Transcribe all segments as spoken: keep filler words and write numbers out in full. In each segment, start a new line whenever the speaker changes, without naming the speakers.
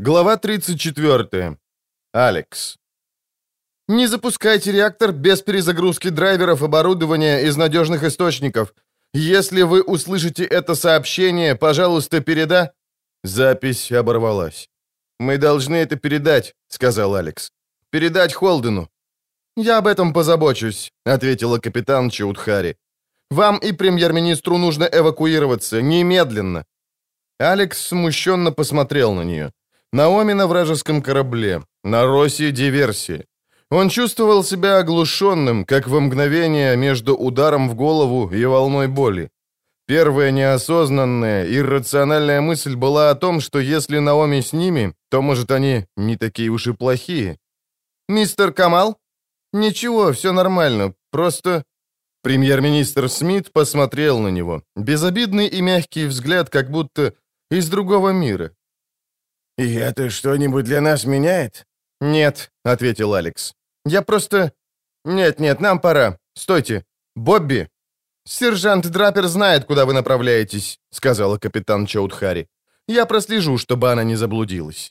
Глава тридцать четыре. Алекс. «Не запускайте реактор без перезагрузки драйверов оборудования из надежных источников. Если вы услышите это сообщение, пожалуйста, переда...» Запись оборвалась. «Мы должны это передать», — сказал Алекс. «Передать Холдену». «Я об этом позабочусь», — ответила капитан Чаудхари. «Вам и премьер-министру нужно эвакуироваться немедленно». Алекс смущенно посмотрел на нее. Наоми на вражеском корабле, на Росси диверсии. Он чувствовал себя оглушенным, как во мгновение между ударом в голову и волной боли. Первая неосознанная, иррациональная мысль была о том, что если Наоми с ними, то, может, они не такие уж и плохие. «Мистер Камал?» «Ничего, все нормально, просто...» Премьер-министр Смит посмотрел на него. Безобидный и мягкий взгляд, как будто из другого мира.
«И это что-нибудь для нас меняет?»
«Нет», — ответил Алекс. «Я просто... Нет-нет, нам пора. Стойте. Бобби!» «Сержант Драпер знает, куда вы направляетесь», — сказала капитан Чаудхари. «Я прослежу, чтобы она не заблудилась».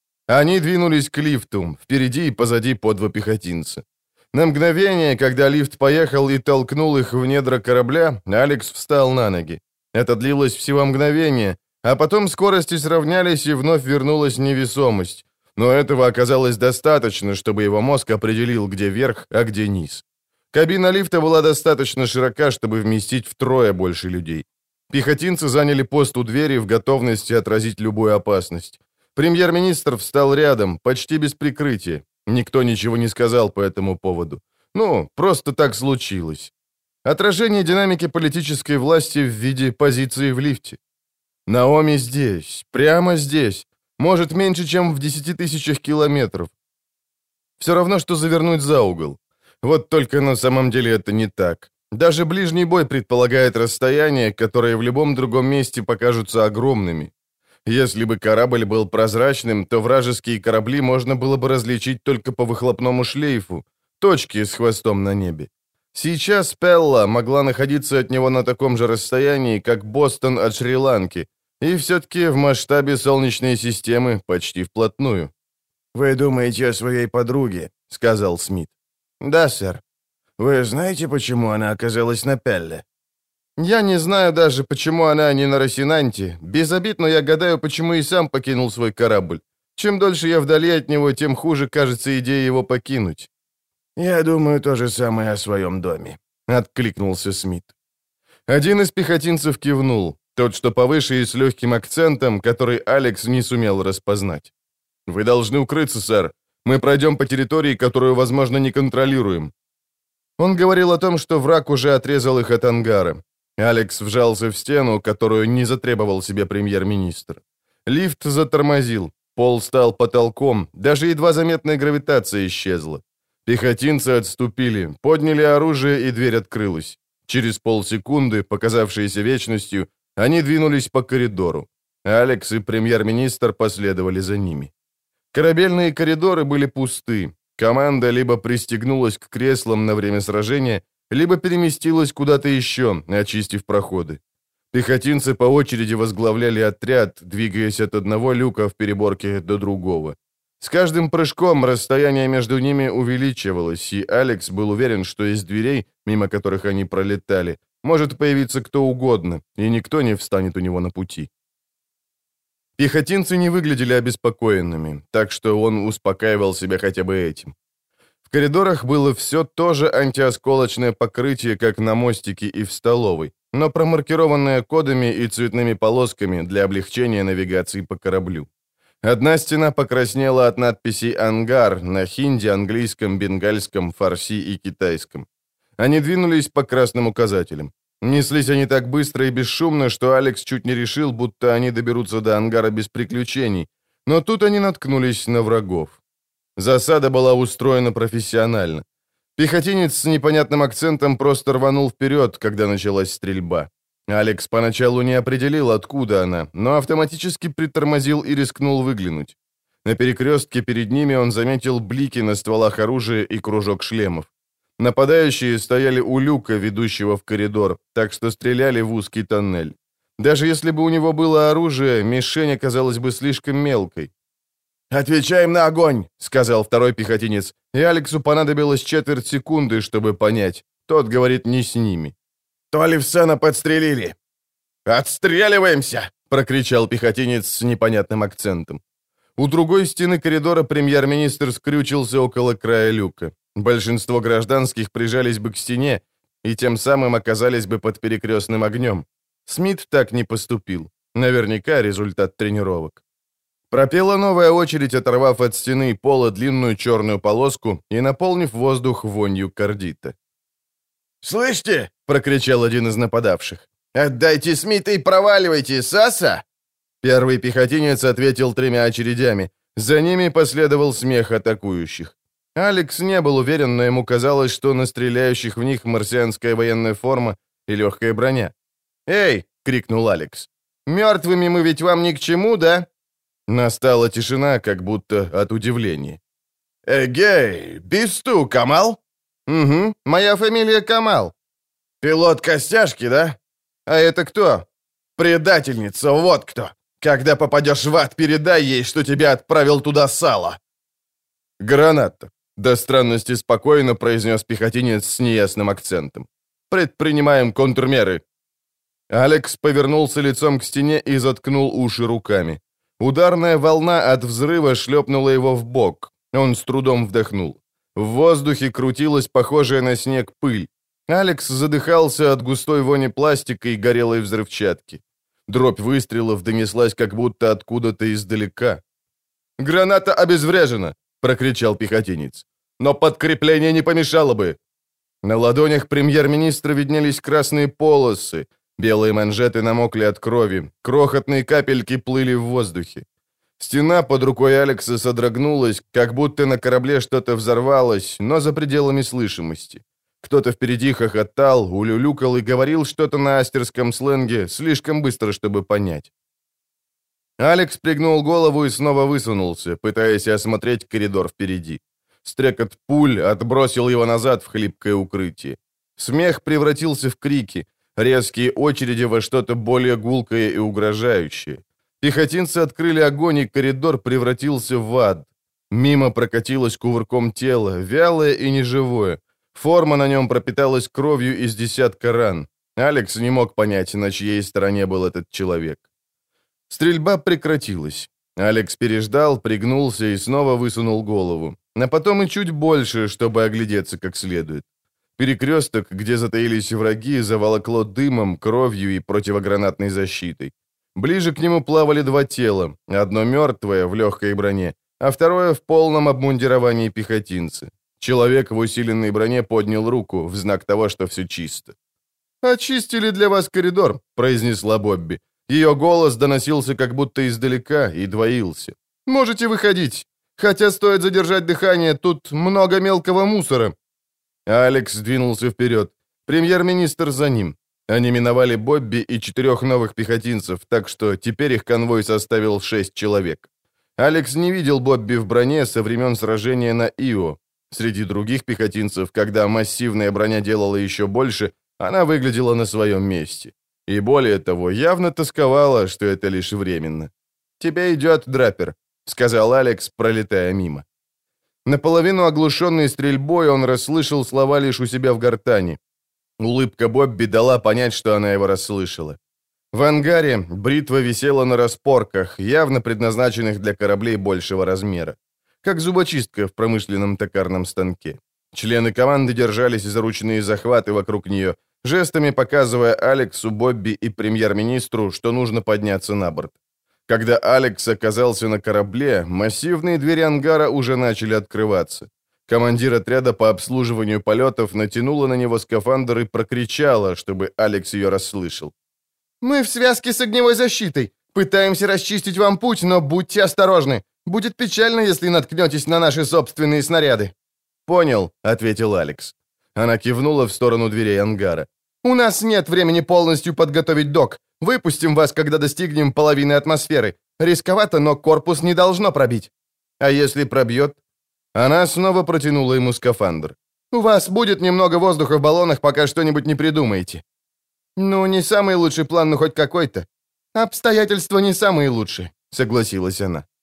Они двинулись к лифту, впереди и позади по два пехотинца. На мгновение, когда лифт поехал и толкнул их в недра корабля, Алекс встал на ноги. Это длилось всего мгновение, а потом скорости сравнялись и вновь вернулась невесомость. Но этого оказалось достаточно, чтобы его мозг определил, где верх, а где низ. Кабина лифта была достаточно широка, чтобы вместить втрое больше людей. Пехотинцы заняли пост у двери в готовности отразить любую опасность. Премьер-министр встал рядом, почти без прикрытия. Никто ничего не сказал по этому поводу. Ну, просто так случилось. Отражение динамики политической власти в виде позиции в лифте. Наоми здесь, прямо здесь. Может, меньше, чем в десяти тысячах километров. Все равно, что завернуть за угол. Вот только на самом деле это не так. Даже ближний бой предполагает расстояния, которые в любом другом месте покажутся огромными. Если бы корабль был прозрачным, то вражеские корабли можно было бы различить только по выхлопному шлейфу, точки с хвостом на небе. Сейчас Пелла могла находиться от него на таком же расстоянии, как Бостон от Шри-Ланки, и все-таки в масштабе Солнечной системы почти вплотную.
«Вы думаете о своей подруге», — сказал Смит.
«Да, сэр».
«Вы знаете, почему она оказалась на Пелле?»
«Я не знаю даже, почему она не на Росинанте. Без обид, но я гадаю, почему и сам покинул свой корабль. Чем дольше я вдали от него, тем хуже кажется идея его покинуть».
«Я думаю то же самое о своем доме», — откликнулся Смит.
Один из пехотинцев кивнул, тот, что повыше и с легким акцентом, который Алекс не сумел распознать. «Вы должны укрыться, сэр. Мы пройдем по территории, которую, возможно, не контролируем». Он говорил о том, что враг уже отрезал их от ангара. Алекс вжался в стену, которую не затребовал себе премьер-министр. Лифт затормозил, пол стал потолком, даже едва заметная гравитация исчезла. Пехотинцы отступили, подняли оружие, и дверь открылась. Через полсекунды, показавшиеся вечностью, они двинулись по коридору. Алекс и премьер-министр последовали за ними. Корабельные коридоры были пусты. Команда либо пристегнулась к креслам на время сражения, либо переместилась куда-то еще, очистив проходы. Пехотинцы по очереди возглавляли отряд, двигаясь от одного люка в переборке до другого. С каждым прыжком расстояние между ними увеличивалось, и Алекс был уверен, что из дверей, мимо которых они пролетали, может появиться кто угодно, и никто не встанет у него на пути. Пехотинцы не выглядели обеспокоенными, так что он успокаивал себя хотя бы этим. В коридорах было все то же антиосколочное покрытие, как на мостике и в столовой, но промаркированное кодами и цветными полосками для облегчения навигации по кораблю. Одна стена покраснела от надписей «Ангар» на хинди, английском, бенгальском, фарси и китайском. Они двинулись по красным указателям. Неслись они так быстро и бесшумно, что Алекс чуть не решил, будто они доберутся до ангара без приключений, но тут они наткнулись на врагов. Засада была устроена профессионально. Пехотинец с непонятным акцентом просто рванул вперед, когда началась стрельба. Алекс поначалу не определил, откуда она, но автоматически притормозил и рискнул выглянуть. На перекрестке перед ними он заметил блики на стволах оружия и кружок шлемов. Нападающие стояли у люка, ведущего в коридор, так что стреляли в узкий тоннель. Даже если бы у него было оружие, мишень оказалась бы слишком мелкой.
«Отвечаем на огонь!» —
сказал второй пехотинец, и Алексу понадобилось четверть секунды, чтобы понять. Тот говорит не с ними.
«Толивсена подстрелили!»
«Отстреливаемся!» — прокричал пехотинец с непонятным акцентом. У другой стены коридора премьер-министр скрючился около края люка. Большинство гражданских прижались бы к стене и тем самым оказались бы под перекрестным огнем. Смит так не поступил. Наверняка результат тренировок. Пропела новая очередь, оторвав от стены и пола длинную черную полоску и наполнив воздух вонью кардита.
«Слышите?»
— прокричал один из нападавших.
«Отдайте Смита и проваливайте, Саса!»
Первый пехотинец ответил тремя очередями. За ними последовал смех атакующих. Алекс не был уверен, но ему казалось, что на стреляющих в них марсианская военная форма и легкая броня. «Эй!» — крикнул Алекс. «Мертвыми мы ведь вам ни к чему, да?» Настала тишина, как будто от удивления.
«Эгей, Бисту, Камал?»
«Угу, моя фамилия Камал».
«Пилот Костяшки, да?»
«А это кто?»
«Предательница, вот кто! Когда попадешь в ад, передай ей, что тебя отправил туда Сало!»
«Граната», — до странности спокойно произнес пехотинец с неясным акцентом. «Предпринимаем контрмеры». Алекс повернулся лицом к стене и заткнул уши руками. Ударная волна от взрыва шлепнула его в бок. Он с трудом вдохнул. В воздухе крутилась похожая на снег пыль. Алекс задыхался от густой вони пластика и горелой взрывчатки. Дробь выстрелов донеслась как будто откуда-то издалека. «Граната обезврежена!» — прокричал пехотинец. «Но подкрепление не помешало бы!» На ладонях премьер-министра виднелись красные полосы, белые манжеты намокли от крови, крохотные капельки плыли в воздухе. Стена под рукой Алекса содрогнулась, как будто на корабле что-то взорвалось, но за пределами слышимости. Кто-то впереди хохотал, улюлюкал и говорил что-то на астерском сленге, слишком быстро, чтобы понять. Алекс пригнул голову и снова высунулся, пытаясь осмотреть коридор впереди. Стрекот пуль отбросил его назад в хлипкое укрытие. Смех превратился в крики, резкие очереди во что-то более гулкое и угрожающее. Пехотинцы открыли огонь, и коридор превратился в ад. Мимо прокатилось кувырком тело, вялое и неживое. Форма на нем пропиталась кровью из десятка ран. Алекс не мог понять, на чьей стороне был этот человек. Стрельба прекратилась. Алекс переждал, пригнулся и снова высунул голову. А потом и чуть больше, чтобы оглядеться как следует. Перекресток, где затаились враги, заволокло дымом, кровью и противогранатной защитой. Ближе к нему плавали два тела, одно мертвое в легкой броне, а второе в полном обмундировании пехотинца. Человек в усиленной броне поднял руку в знак того, что все чисто. «Очистили для вас коридор», — произнесла Бобби. Ее голос доносился как будто издалека и двоился. «Можете выходить. Хотя стоит задержать дыхание, тут много мелкого мусора». Алекс двинулся вперед. Премьер-министр за ним. Они миновали Бобби и четырех новых пехотинцев, так что теперь их конвой составил шесть человек. Алекс не видел Бобби в броне со времен сражения на Ио. Среди других пехотинцев, когда массивная броня делала еще больше, она выглядела на своем месте. И более того, явно тосковала, что это лишь временно. «Тебе идет, Драпер», — сказал Алекс, пролетая мимо. Наполовину оглушенный стрельбой, он расслышал слова лишь у себя в гортани. Улыбка Бобби дала понять, что она его расслышала. В ангаре бритва висела на распорках, явно предназначенных для кораблей большего размера. Как зубочистка в промышленном токарном станке. Члены команды держались за ручные захваты вокруг нее, жестами показывая Алексу, Бобби и премьер-министру, что нужно подняться на борт. Когда Алекс оказался на корабле, массивные двери ангара уже начали открываться. Командир отряда по обслуживанию полетов натянула на него скафандр и прокричала, чтобы Алекс ее расслышал. «Мы в связке с огневой защитой. Пытаемся расчистить вам путь, но будьте осторожны. Будет печально, если наткнетесь на наши собственные снаряды». «Понял», — ответил Алекс. Она кивнула в сторону дверей ангара. «У нас нет времени полностью подготовить док. Выпустим вас, когда достигнем половины атмосферы. Рисковато, но корпус не должно пробить». «А если пробьет?» Она снова протянула ему скафандр. «У вас будет немного воздуха в баллонах, пока что-нибудь не придумаете». «Ну, не самый лучший план, но хоть какой-то». «Обстоятельства не самые лучшие», — согласилась она.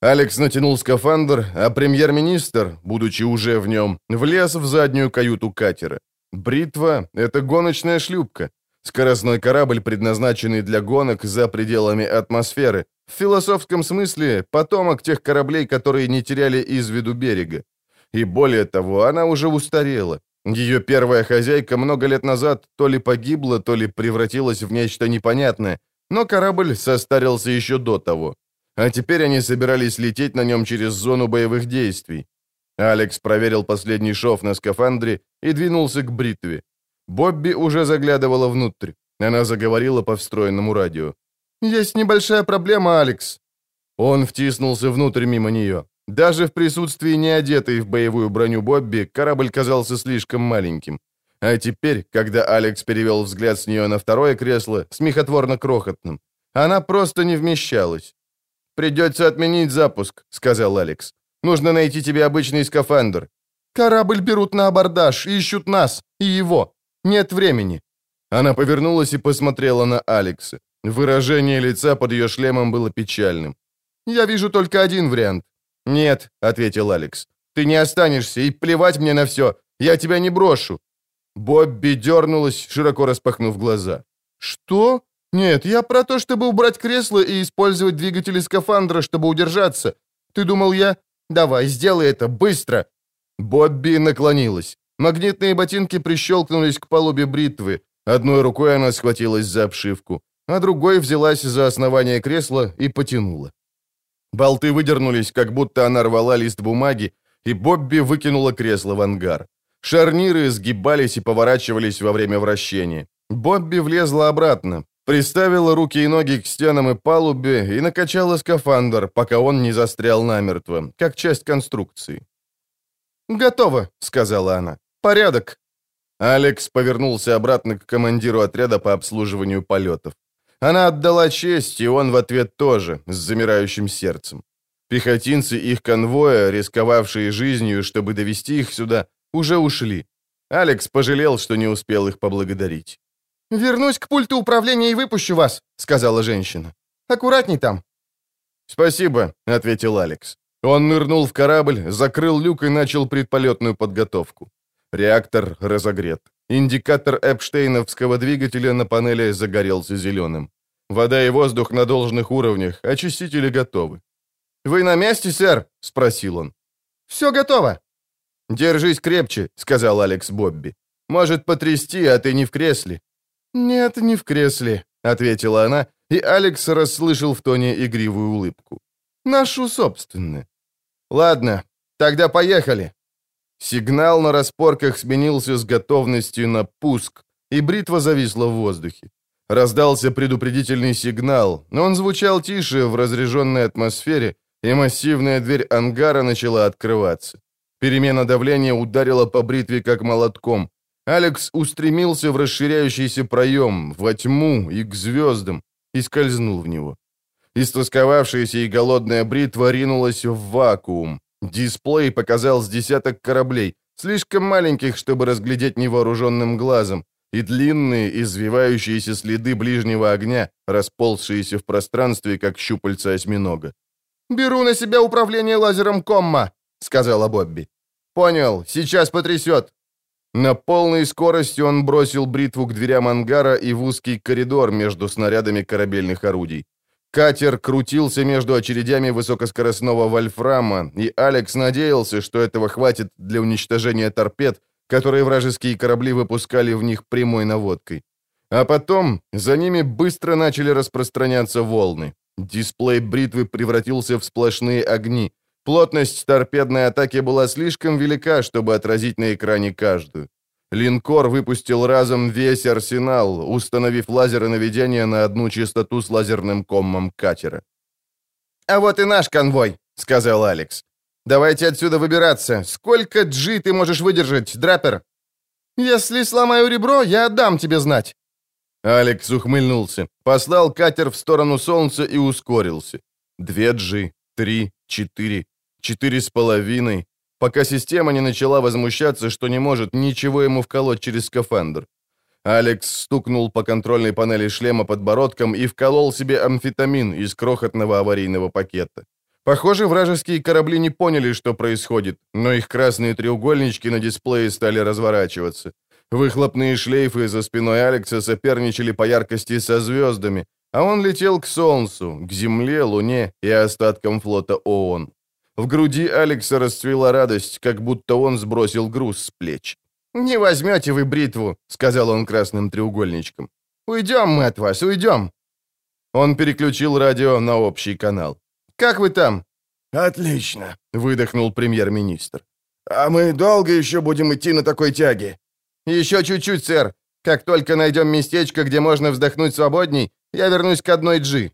Алекс натянул скафандр, а премьер-министр, будучи уже в нем, влез в заднюю каюту катера. «Бритва» — это гоночная шлюпка. Скоростной корабль, предназначенный для гонок за пределами атмосферы. В философском смысле, потомок тех кораблей, которые не теряли из виду берега. И более того, она уже устарела. Ее первая хозяйка много лет назад то ли погибла, то ли превратилась в нечто непонятное, но корабль состарился еще до того. А теперь они собирались лететь на нем через зону боевых действий. Алекс проверил последний шов на скафандре и двинулся к бритве. Бобби уже заглядывала внутрь. Она заговорила по встроенному радио. «Есть небольшая проблема, Алекс». Он втиснулся внутрь мимо нее. Даже в присутствии неодетой в боевую броню Бобби корабль казался слишком маленьким. А теперь, когда Алекс перевел взгляд с нее на второе кресло, смехотворно крохотным, она просто не вмещалась. «Придется отменить запуск», — сказал Алекс. «Нужно найти тебе обычный скафандр». «Корабль берут на абордаж, ищут нас, и его. Нет времени». Она повернулась и посмотрела на Алекса. Выражение лица под ее шлемом было печальным. «Я вижу только один вариант». «Нет», — ответил Алекс. «Ты не останешься, и плевать мне на все. Я тебя не брошу». Бобби дернулась, широко распахнув глаза. «Что? Нет, я про то, чтобы убрать кресло и использовать двигатели скафандра, чтобы удержаться. Ты думал, я... Давай, сделай это, быстро!» Бобби наклонилась. Магнитные ботинки прищелкнулись к палубе бритвы. Одной рукой она схватилась за обшивку, а другой взялась за основание кресла и потянула. Болты выдернулись, как будто она рвала лист бумаги, и Бобби выкинула кресло в ангар. Шарниры сгибались и поворачивались во время вращения. Бобби влезла обратно, приставила руки и ноги к стенам и палубе и накачала скафандр, пока он не застрял намертво, как часть конструкции. «Готово», — сказала она. «Порядок». Алекс повернулся обратно к командиру отряда по обслуживанию полетов. Она отдала честь, и он в ответ тоже, с замирающим сердцем. Пехотинцы их конвоя, рисковавшие жизнью, чтобы довести их сюда, уже ушли. Алекс пожалел, что не успел их поблагодарить. «Вернусь к пульту управления и выпущу вас», — сказала женщина. «Аккуратней там». «Спасибо», — ответил Алекс. Он нырнул в корабль, закрыл люк и начал предполетную подготовку. Реактор разогрет. Индикатор эпштейновского двигателя на панели загорелся зеленым. Вода и воздух на должных уровнях, очистители готовы. «Вы на месте, сэр?» — спросил он. «Все готово». «Держись крепче», — сказал Алекс Бобби. «Может потрясти, а ты не в кресле». «Нет, не в кресле», — ответила она, и Алекс расслышал в тоне игривую улыбку. «Нашу собственную». «Ладно, тогда поехали». Сигнал на распорках сменился с готовностью на пуск, и бритва зависла в воздухе. Раздался предупредительный сигнал, но он звучал тише в разряженной атмосфере, и массивная дверь ангара начала открываться. Перемена давления ударила по бритве как молотком. Алекс устремился в расширяющийся проем, во тьму и к звездам, и скользнул в него. Истосковавшаяся и голодная бритва ринулась в вакуум. Дисплей показал с десяток кораблей, слишком маленьких, чтобы разглядеть невооруженным глазом, и длинные, извивающиеся следы ближнего огня, расползшиеся в пространстве, как щупальца осьминога. «Беру на себя управление лазером комма», — сказала Бобби. «Понял, сейчас потрясет». На полной скорости он бросил бритву к дверям ангара и в узкий коридор между снарядами корабельных орудий. Катер крутился между очередями высокоскоростного вольфрама, и Алекс надеялся, что этого хватит для уничтожения торпед, которые вражеские корабли выпускали в них прямой наводкой. А потом за ними быстро начали распространяться волны. Дисплей бритвы превратился в сплошные огни. Плотность торпедной атаки была слишком велика, чтобы отразить на экране каждую. Линкор выпустил разом весь арсенал, установив лазеры наведения на одну частоту с лазерным коммом катера. «А вот и наш конвой», — сказал Алекс. «Давайте отсюда выбираться. Сколько джи ты можешь выдержать, Драпер?» «Если сломаю ребро, я дам тебе знать». Алекс ухмыльнулся, послал катер в сторону солнца и ускорился. Две джи, три, четыре, четыре с половиной, пока система не начала возмущаться, что не может ничего ему вколоть через скафандр. Алекс стукнул по контрольной панели шлема подбородком и вколол себе амфетамин из крохотного аварийного пакета. Похоже, вражеские корабли не поняли, что происходит, но их красные треугольнички на дисплее стали разворачиваться. Выхлопные шлейфы за спиной Алекса соперничали по яркости со звездами, а он летел к Солнцу, к Земле, Луне и остаткам флота ООН. В груди Алекса расцвела радость, как будто он сбросил груз с плеч. «Не возьмете вы бритву», — сказал он красным треугольничком. «Уйдем мы от вас, уйдем». Он переключил радио на общий канал. «Как вы там?»
«Отлично», —
выдохнул премьер-министр.
«А мы долго еще будем идти на такой тяге?»
«Еще чуть-чуть, сэр. Как только найдем местечко, где можно вздохнуть свободней, я вернусь к одной джи».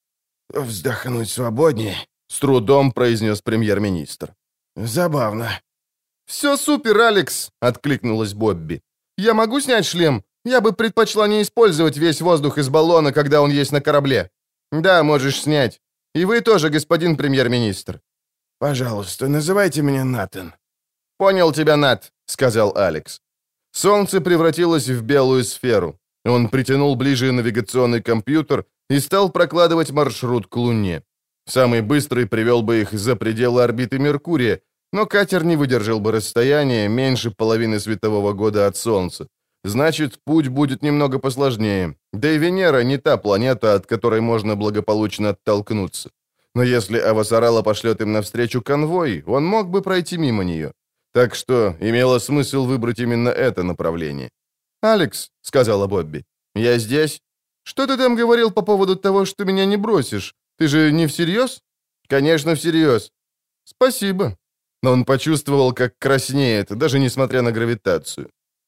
«Вздохнуть свободней?»
— с трудом произнес премьер-министр.
«Забавно».
«Все супер, Алекс!» — откликнулась Бобби. «Я могу снять шлем? Я бы предпочла не использовать весь воздух из баллона, когда он есть на корабле». «Да, можешь снять. И вы тоже, господин премьер-министр».
«Пожалуйста, называйте меня Натан».
«Понял тебя, Нат», — сказал Алекс. Солнце превратилось в белую сферу. Он притянул ближе навигационный компьютер и стал прокладывать маршрут к Луне. Самый быстрый привел бы их за пределы орбиты Меркурия, но катер не выдержал бы расстояния меньше половины светового года от Солнца. Значит, путь будет немного посложнее. Да и Венера не та планета, от которой можно благополучно оттолкнуться. Но если Авасарала пошлет им навстречу конвой, он мог бы пройти мимо нее. Так что имело смысл выбрать именно это направление. «Алекс», — сказала Бобби, — «я здесь. Что ты там говорил по поводу того, что меня не бросишь? Ты же не всерьез?» «Конечно, всерьез». «Спасибо». Но он почувствовал, как краснеет, даже несмотря на гравитацию.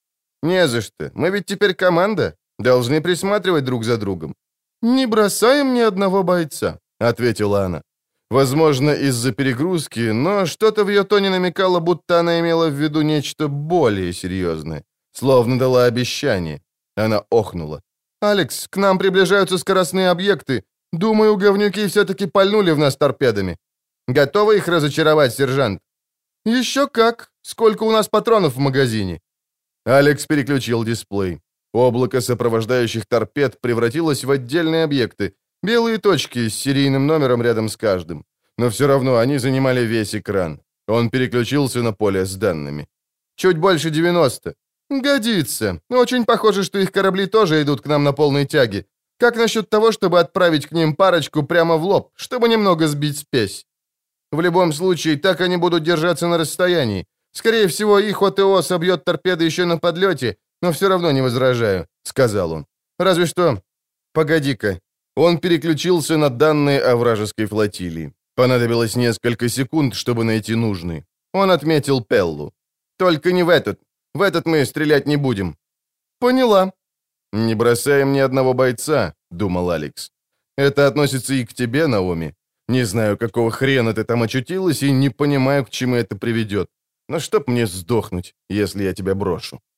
«Не за что. Мы ведь теперь команда. Должны присматривать друг за другом». «Не бросаем ни одного бойца», — ответила она. Возможно, из-за перегрузки, но что-то в ее тоне намекало, будто она имела в виду нечто более серьезное. Словно дала обещание. Она охнула. «Алекс, к нам приближаются скоростные объекты. Думаю, говнюки все-таки пальнули в нас торпедами. Готовы их разочаровать, сержант?» «Еще как. Сколько у нас патронов в магазине?» Алекс переключил дисплей. Облако сопровождающих торпед превратилось в отдельные объекты, белые точки с серийным номером рядом с каждым. Но все равно они занимали весь экран. Он переключился на поле с данными. «Чуть больше девяносто. Годится. Очень похоже, что их корабли тоже идут к нам на полной тяге. Как насчет того, чтобы отправить к ним парочку прямо в лоб, чтобы немного сбить спесь? В любом случае, так они будут держаться на расстоянии. Скорее всего, их ОТО собьет торпеды еще на подлете, но все равно не возражаю», — сказал он. «Разве что... Погоди-ка». Он переключился на данные о вражеской флотилии. Понадобилось несколько секунд, чтобы найти нужный. Он отметил Пеллу. «Только не в этот. В этот мы стрелять не будем». «Поняла». «Не бросаем ни одного бойца», — думал Алекс. «Это относится и к тебе, Наоми. Не знаю, какого хрена ты там очутилась, и не понимаю, к чему это приведет. Но чтоб мне сдохнуть, если я тебя брошу».